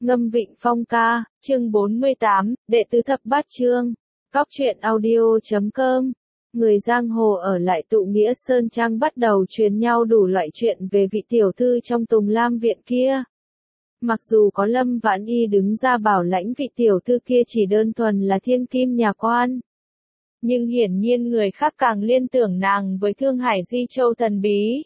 Ngâm Vịnh Phong ca, chương 48, đệ tứ thập bát chương. Góc truyện audio.com. Người giang hồ ở lại tụ nghĩa Sơn Trang bắt đầu truyền nhau đủ loại chuyện về vị tiểu thư trong Tùng Lam viện kia. Mặc dù có Lâm Vãn Y đứng ra bảo lãnh vị tiểu thư kia chỉ đơn thuần là thiên kim nhà quan, nhưng hiển nhiên người khác càng liên tưởng nàng với Thương Hải Di Châu thần bí.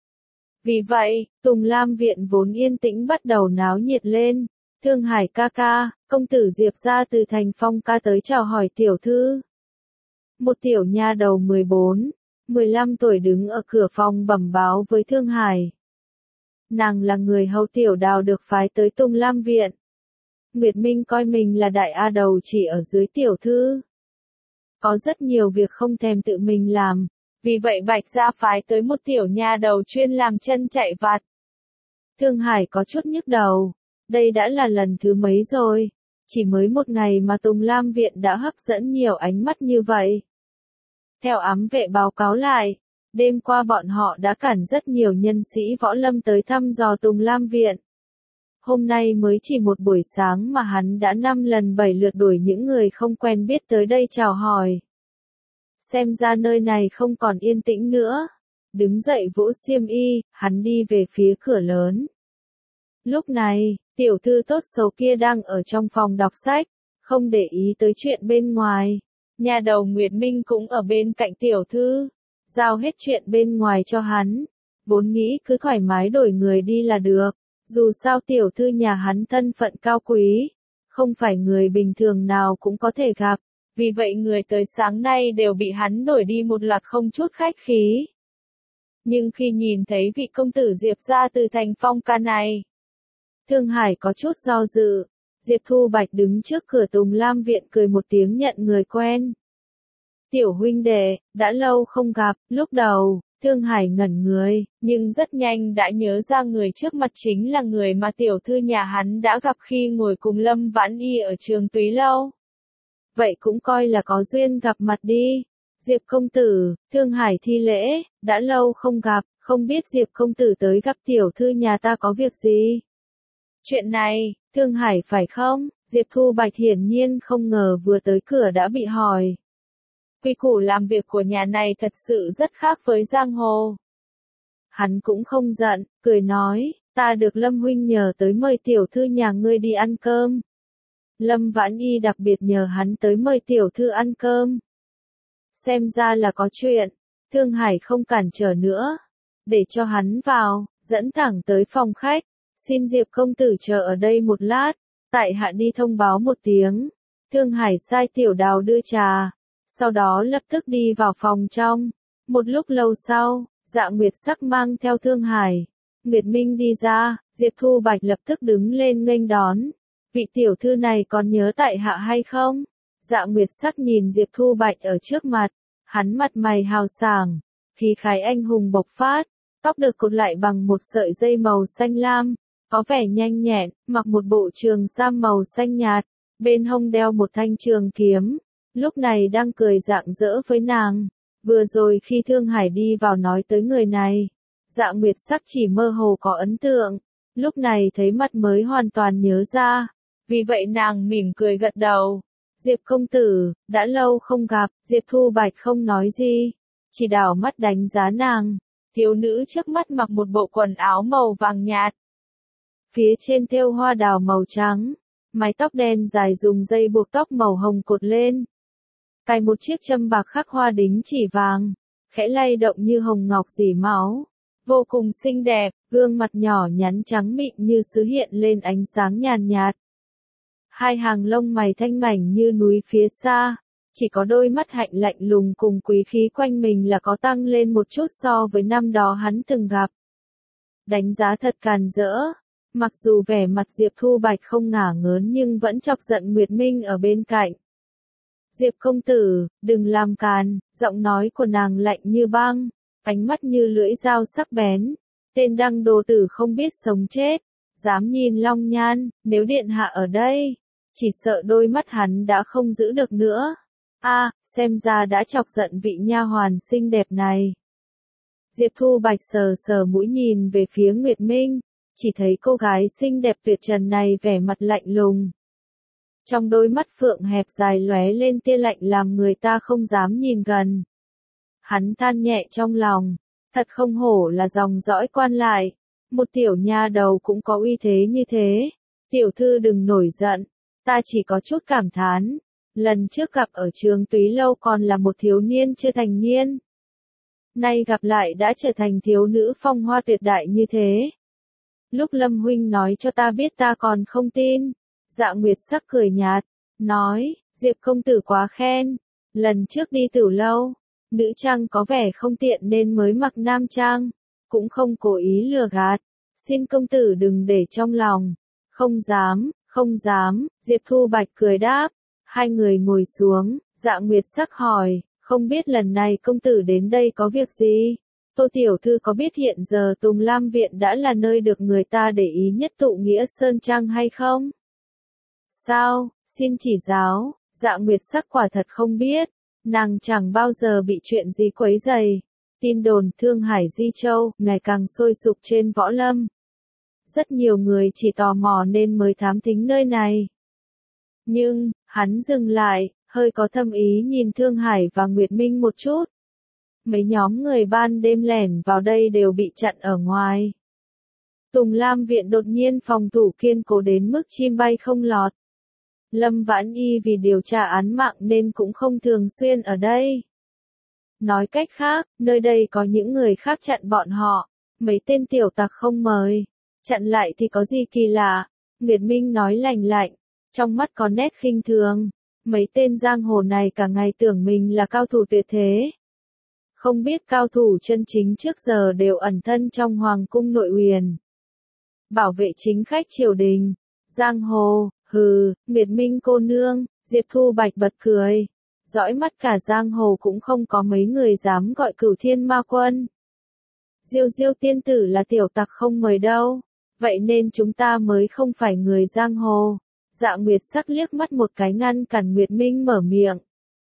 Vì vậy, Tùng Lam viện vốn yên tĩnh bắt đầu náo nhiệt lên. Thương Hải ca ca, công tử Diệp ra từ thành Phong ca tới chào hỏi tiểu thư. Một tiểu nha đầu 14, 15 tuổi đứng ở cửa phòng bẩm báo với Thương Hải. Nàng là người hầu tiểu đào được phái tới Tùng Lam viện. Nguyệt Minh coi mình là đại A đầu chỉ ở dưới tiểu thư. Có rất nhiều việc không thèm tự mình làm, vì vậy Bạch gia phái tới một tiểu nha đầu chuyên làm chân chạy vặt. Thương Hải có chút nhức đầu. Đây đã là lần thứ mấy rồi, chỉ mới một ngày mà Tùng Lam viện đã hấp dẫn nhiều ánh mắt như vậy. Theo ám vệ báo cáo lại, đêm qua bọn họ đã cản rất nhiều nhân sĩ võ lâm tới thăm dò Tùng Lam viện. Hôm nay mới chỉ một buổi sáng mà hắn đã 5 lần 7 lượt đuổi những người không quen biết tới đây chào hỏi. Xem ra nơi này không còn yên tĩnh nữa. Đứng dậy vỗ xiêm y, hắn đi về phía cửa lớn. Lúc này, tiểu thư tốt xấu kia đang ở trong phòng đọc sách, không để ý tới chuyện bên ngoài. Nhà đầu Nguyệt Minh cũng ở bên cạnh tiểu thư, giao hết chuyện bên ngoài cho hắn. Vốn nghĩ cứ thoải mái đổi người đi là được, dù sao tiểu thư nhà hắn thân phận cao quý, không phải người bình thường nào cũng có thể gặp. Vì vậy người tới sáng nay đều bị hắn đổi đi một loạt không chút khách khí. Nhưng khi nhìn thấy vị công tử Diệp ra từ thành Phong ca này, Thương Hải có chút do dự. Diệp Thu Bạch đứng trước cửa Tùng Lam viện cười một tiếng nhận người quen. Tiểu huynh đệ, đã lâu không gặp. Lúc đầu, Thương Hải ngẩn người, nhưng rất nhanh đã nhớ ra người trước mặt chính là người mà tiểu thư nhà hắn đã gặp khi ngồi cùng Lâm Vãn Y ở trường Túy Lâu. Vậy cũng coi là có duyên gặp mặt đi. Diệp công tử, Thương Hải thi lễ, đã lâu không gặp, không biết Diệp công tử tới gặp tiểu thư nhà ta có việc gì? Chuyện này, Thương Hải phải không? Diệp Thu Bạch hiển nhiên không ngờ vừa tới cửa đã bị hỏi. Quy củ làm việc của nhà này thật sự rất khác với giang hồ. Hắn cũng không giận, cười nói, ta được Lâm huynh nhờ tới mời tiểu thư nhà ngươi đi ăn cơm. Lâm Vãn Y đặc biệt nhờ hắn tới mời tiểu thư ăn cơm. Xem ra là có chuyện. Thương Hải không cản trở nữa, để cho hắn vào, dẫn thẳng tới phòng khách. Xin Diệp công tử chờ ở đây một lát, tại hạ đi thông báo một tiếng. Thương Hải sai tiểu đào đưa trà, sau đó lập tức đi vào phòng trong. Một lúc lâu sau, Dạ Nguyệt Sắc mang theo Thương Hải, Nguyệt Minh đi ra. Diệp Thu Bạch lập tức đứng lên nghênh đón. Vị tiểu thư này còn nhớ tại hạ hay không? Dạ Nguyệt Sắc nhìn Diệp Thu Bạch ở trước mặt, hắn mặt mày hào sảng, khí khái anh hùng bộc phát, tóc được cột lại bằng một sợi dây màu xanh lam. Có vẻ nhanh nhẹn, mặc một bộ trường sam màu xanh nhạt, bên hông đeo một thanh trường kiếm, lúc này đang cười rạng rỡ với nàng. Vừa rồi khi Thương Hải đi vào nói tới người này, Dạ Nguyệt Sắc chỉ mơ hồ có ấn tượng, lúc này thấy mặt mới hoàn toàn nhớ ra, vì vậy nàng mỉm cười gật đầu. Diệp công tử, đã lâu không gặp. Diệp Thu Bạch không nói gì, chỉ đảo mắt đánh giá nàng. Thiếu nữ trước mắt mặc một bộ quần áo màu vàng nhạt, phía trên thêu hoa đào màu trắng, mái tóc đen dài dùng dây buộc tóc màu hồng cột lên. Cài một chiếc châm bạc khắc hoa đính chỉ vàng, khẽ lay động như hồng ngọc rỉ máu. Vô cùng xinh đẹp, gương mặt nhỏ nhắn trắng mịn như sứ hiện lên ánh sáng nhàn nhạt. Hai hàng lông mày thanh mảnh như núi phía xa, chỉ có đôi mắt hạnh lạnh lùng cùng quý khí quanh mình là có tăng lên một chút so với năm đó hắn từng gặp. Đánh giá thật càn rỡ. Mặc dù vẻ mặt Diệp Thu Bạch không ngả ngớn nhưng vẫn chọc giận Nguyệt Minh ở bên cạnh. Diệp công tử, đừng làm càn. Giọng nói của nàng lạnh như băng, ánh mắt như lưỡi dao sắc bén. Tên đăng đồ tử không biết sống chết, dám nhìn Long Nhan, nếu điện hạ ở đây, chỉ sợ đôi mắt hắn đã không giữ được nữa. Xem ra đã chọc giận vị nha hoàn xinh đẹp này. Diệp Thu Bạch sờ sờ mũi nhìn về phía Nguyệt Minh. chỉ thấy cô gái xinh đẹp tuyệt trần này vẻ mặt lạnh lùng. Trong đôi mắt phượng hẹp dài lóe lên tia lạnh làm người ta không dám nhìn gần. Hắn than nhẹ trong lòng, thật không hổ là dòng dõi quan lại, một tiểu nha đầu cũng có uy thế như thế. Tiểu thư đừng nổi giận, ta chỉ có chút cảm thán, lần trước gặp ở trường Túy Lâu còn là một thiếu niên chưa thành niên. Nay gặp lại đã trở thành thiếu nữ phong hoa tuyệt đại như thế. Lúc Lâm huynh nói cho ta biết ta còn không tin. Dạ Nguyệt Sắc cười nhạt, nói, Diệp công tử quá khen, lần trước đi Tử Lâu, nữ trang có vẻ không tiện nên mới mặc nam trang, cũng không cố ý lừa gạt, xin công tử đừng để trong lòng. Không dám, không dám, Diệp Thu Bạch cười đáp, hai người ngồi xuống, Dạ Nguyệt Sắc hỏi, không biết lần này công tử đến đây có việc gì? Tô Tiểu Thư có biết hiện giờ Tùng Lam Viện đã là nơi được người ta để ý nhất tụ nghĩa Sơn Trang hay không? Sao, xin chỉ giáo, Dạ Nguyệt Sắc quả thật không biết, nàng chẳng bao giờ bị chuyện gì quấy rầy. Tin đồn Thương Hải Di Châu ngày càng sôi sục trên võ lâm. Rất nhiều người chỉ tò mò nên mới thám thính nơi này. Nhưng, hắn dừng lại, hơi có thâm ý nhìn Thương Hải và Nguyệt Minh một chút. Mấy nhóm người ban đêm lẻn vào đây đều bị chặn ở ngoài. Tùng Lam Viện đột nhiên phòng thủ kiên cố đến mức chim bay không lọt. Lâm Vãn Y vì điều tra án mạng nên cũng không thường xuyên ở đây. Nói cách khác, nơi đây có những người khác chặn bọn họ, mấy tên tiểu tặc không mời. Chặn lại thì có gì kỳ lạ, Nguyệt Minh nói lành lạnh, trong mắt có nét khinh thường. Mấy tên giang hồ này cả ngày tưởng mình là cao thủ tuyệt thế. Không biết cao thủ chân chính trước giờ đều ẩn thân trong hoàng cung nội uyển. Bảo vệ chính khách triều đình, giang hồ, hừ, Nguyệt Minh cô nương, Diệp Thu Bạch bật cười. Dõi mắt cả giang hồ cũng không có mấy người dám gọi Cửu Thiên Ma Quân. Diêu Diêu tiên tử là tiểu tặc không mời đâu, vậy nên chúng ta mới không phải người giang hồ. Dạ Nguyệt Sắc liếc mắt một cái ngăn cản Nguyệt Minh mở miệng.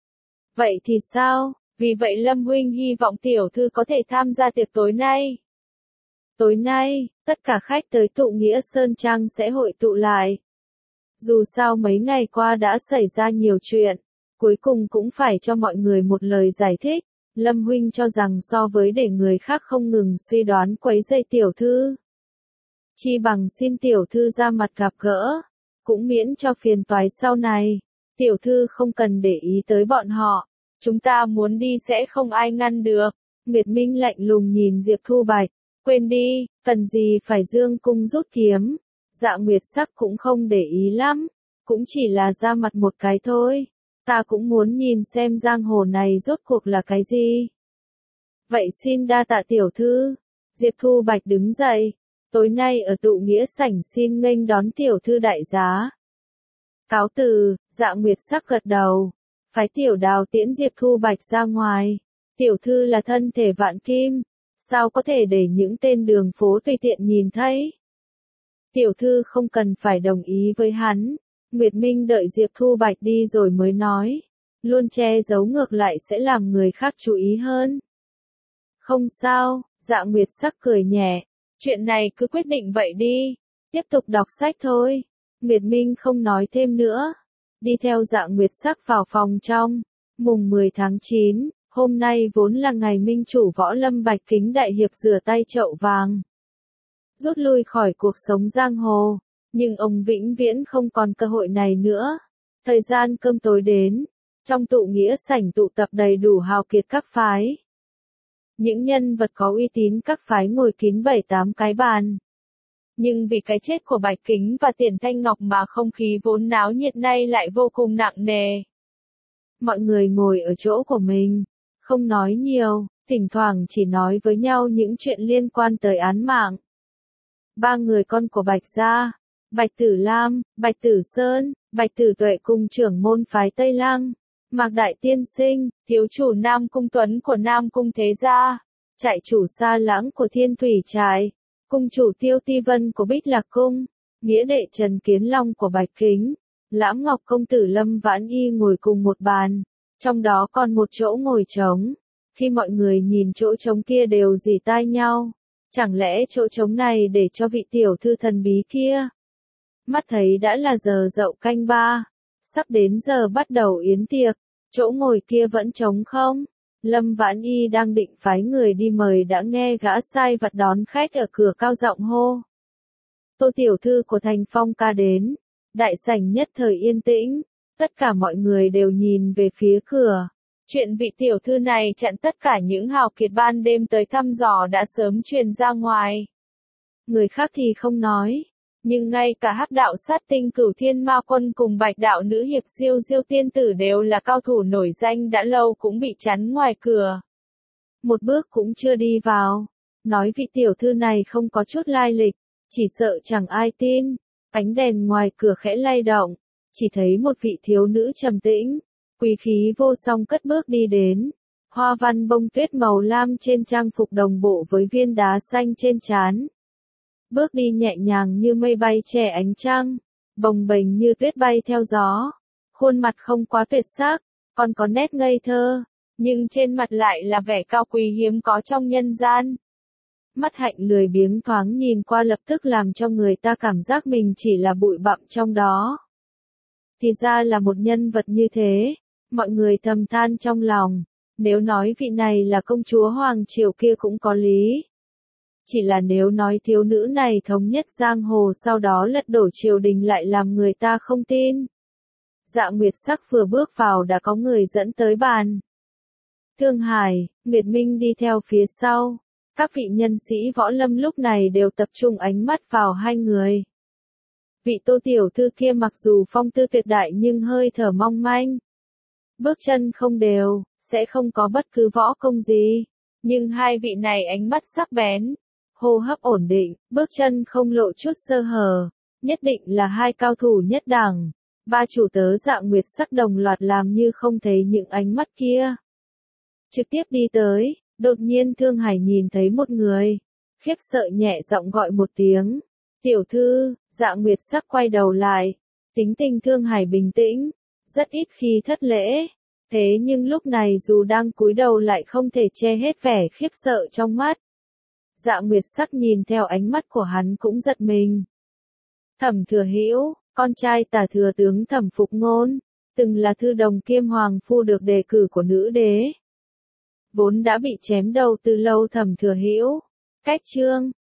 Vậy thì sao, vì vậy Lâm huynh hy vọng tiểu thư có thể tham gia tiệc tối nay. Tối nay, tất cả khách tới tụ nghĩa Sơn Trang sẽ hội tụ lại. Dù sao mấy ngày qua đã xảy ra nhiều chuyện, cuối cùng cũng phải cho mọi người một lời giải thích. Lâm huynh cho rằng so với để người khác không ngừng suy đoán quấy rầy tiểu thư, chi bằng xin tiểu thư ra mặt gặp gỡ, cũng miễn cho phiền toái sau này. Tiểu thư không cần để ý tới bọn họ, chúng ta muốn đi sẽ không ai ngăn được. Nguyệt Minh lạnh lùng nhìn Diệp Thu Bạch, quên đi, cần gì phải dương cung rút kiếm. Dạ Nguyệt Sắc cũng không để ý lắm, cũng chỉ là ra mặt một cái thôi. Ta cũng muốn nhìn xem giang hồ này rốt cuộc là cái gì. Vậy xin đa tạ tiểu thư. Diệp Thu Bạch đứng dậy, tối nay ở tụ nghĩa sảnh xin nghênh đón tiểu thư đại giá. Cáo từ, Dạ Nguyệt Sắc gật đầu, phái tiểu đào tiễn Diệp Thu Bạch ra ngoài. Tiểu thư là thân thể vạn kim, sao có thể để những tên đường phố tùy tiện nhìn thấy. Tiểu thư không cần phải đồng ý với hắn. Nguyệt Minh đợi Diệp Thu Bạch đi rồi mới nói, luôn che giấu ngược lại sẽ làm người khác chú ý hơn. Không sao, Dạ Nguyệt Sắc cười nhẹ, chuyện này cứ quyết định vậy đi, tiếp tục đọc sách thôi. Nguyệt Minh không nói thêm nữa, đi theo Dạ Nguyệt Sắc vào phòng trong. Mùng 10 tháng 9, hôm nay vốn là ngày minh chủ võ lâm Bạch Kính Đại Hiệp rửa tay chậu vàng, rút lui khỏi cuộc sống giang hồ. Nhưng ông vĩnh viễn không còn cơ hội này nữa. Thời gian cơm tối đến, trong tụ nghĩa sảnh tụ tập đầy đủ hào kiệt các phái. Những nhân vật có uy tín các phái ngồi kín 7-8 cái bàn. Nhưng vì cái chết của Bạch Kính và Tiền Thanh Ngọc mà không khí vốn náo nhiệt nay lại vô cùng nặng nề. Mọi người ngồi ở chỗ của mình, không nói nhiều, thỉnh thoảng chỉ nói với nhau những chuyện liên quan tới án mạng. Ba người con của Bạch gia, Bạch Tử Lam, Bạch Tử Sơn, Bạch Tử Tuệ cùng trưởng môn phái Tây Lăng, Mạc Đại Tiên Sinh, thiếu chủ Nam Cung Tuấn của Nam Cung Thế Gia, trại chủ Sa Lãng của Thiên Thủy Trại, cung chủ Tiêu Ti Vân của Bích Lạc Cung, nghĩa đệ Trần Kiến Long của Bạch Kính, Lãm Ngọc công tử Lâm Vãn Y ngồi cùng một bàn, trong đó còn một chỗ ngồi trống. Khi mọi người nhìn chỗ trống kia đều rỉ tai nhau, Chẳng lẽ chỗ trống này để cho vị tiểu thư thần bí kia? Mắt thấy đã là giờ dậu canh ba, sắp đến giờ bắt đầu yến tiệc, chỗ ngồi kia vẫn trống không? Lâm Vãn Y đang định phái người đi mời đã nghe gã sai vặt đón khách ở cửa cao giọng hô. Tô tiểu thư của Thành Phong ca đến, đại sảnh nhất thời yên tĩnh, tất cả mọi người đều nhìn về phía cửa. Chuyện vị tiểu thư này chặn tất cả những hào kiệt ban đêm tới thăm dò đã sớm truyền ra ngoài. Người khác thì không nói, nhưng ngay cả Hắc đạo sát tinh Cửu Thiên Ma Quân cùng Bạch đạo nữ hiệp Diêu Diêu tiên tử đều là cao thủ nổi danh đã lâu cũng bị chắn ngoài cửa. Một bước cũng chưa đi vào, nói vị tiểu thư này không có chút lai lịch, chỉ sợ chẳng ai tin. Ánh đèn ngoài cửa khẽ lay động, chỉ thấy một vị thiếu nữ trầm tĩnh, quý khí vô song cất bước đi đến. Hoa văn bông tuyết màu lam trên trang phục đồng bộ với viên đá xanh trên trán. Bước đi nhẹ nhàng như mây bay che ánh trăng, bồng bềnh như tuyết bay theo gió. Khuôn mặt không quá tuyệt sắc, còn có nét ngây thơ, nhưng trên mặt lại là vẻ cao quý hiếm có trong nhân gian. Mắt hạnh lười biếng thoáng nhìn qua lập tức làm cho người ta cảm giác mình chỉ là bụi bặm trong đó. Thì ra là một nhân vật như thế, mọi người thầm than trong lòng, nếu nói vị này là công chúa Hoàng Triều kia cũng có lý. Chỉ là nếu nói thiếu nữ này thống nhất giang hồ sau đó lật đổ triều đình lại làm người ta không tin. Dạ Nguyệt Sắc vừa bước vào đã có người dẫn tới bàn. Thương Hải, Nguyệt Minh đi theo phía sau. Các vị nhân sĩ võ lâm lúc này đều tập trung ánh mắt vào hai người. Vị Tô tiểu thư kia mặc dù phong tư tuyệt đại nhưng hơi thở mong manh. Bước chân không đều, sẽ không có bất cứ võ công gì. Nhưng hai vị này ánh mắt sắc bén, hô hấp ổn định, bước chân không lộ chút sơ hở. Nhất định là hai cao thủ nhất đẳng. Ba chủ tớ Dạ Nguyệt Sắc đồng loạt làm như không thấy những ánh mắt kia. Trực tiếp đi tới. Đột nhiên Thương Hải nhìn thấy một người, khiếp sợ nhẹ giọng gọi một tiếng. Tiểu thư, Dạ Nguyệt Sắc quay đầu lại. Tính tình Thương Hải bình tĩnh, rất ít khi thất lễ. Thế nhưng lúc này dù đang cúi đầu lại không thể che hết vẻ khiếp sợ trong mắt. Dạ Nguyệt Sắc nhìn theo ánh mắt của hắn cũng giật mình. Thẩm Thừa Hữu, con trai Tả thừa tướng Thẩm Phục Ngôn, từng là thư đồng kiêm hoàng phu được đề cử của nữ đế. Vốn đã bị chém đầu từ lâu Thẩm Thừa Hữu, cách chương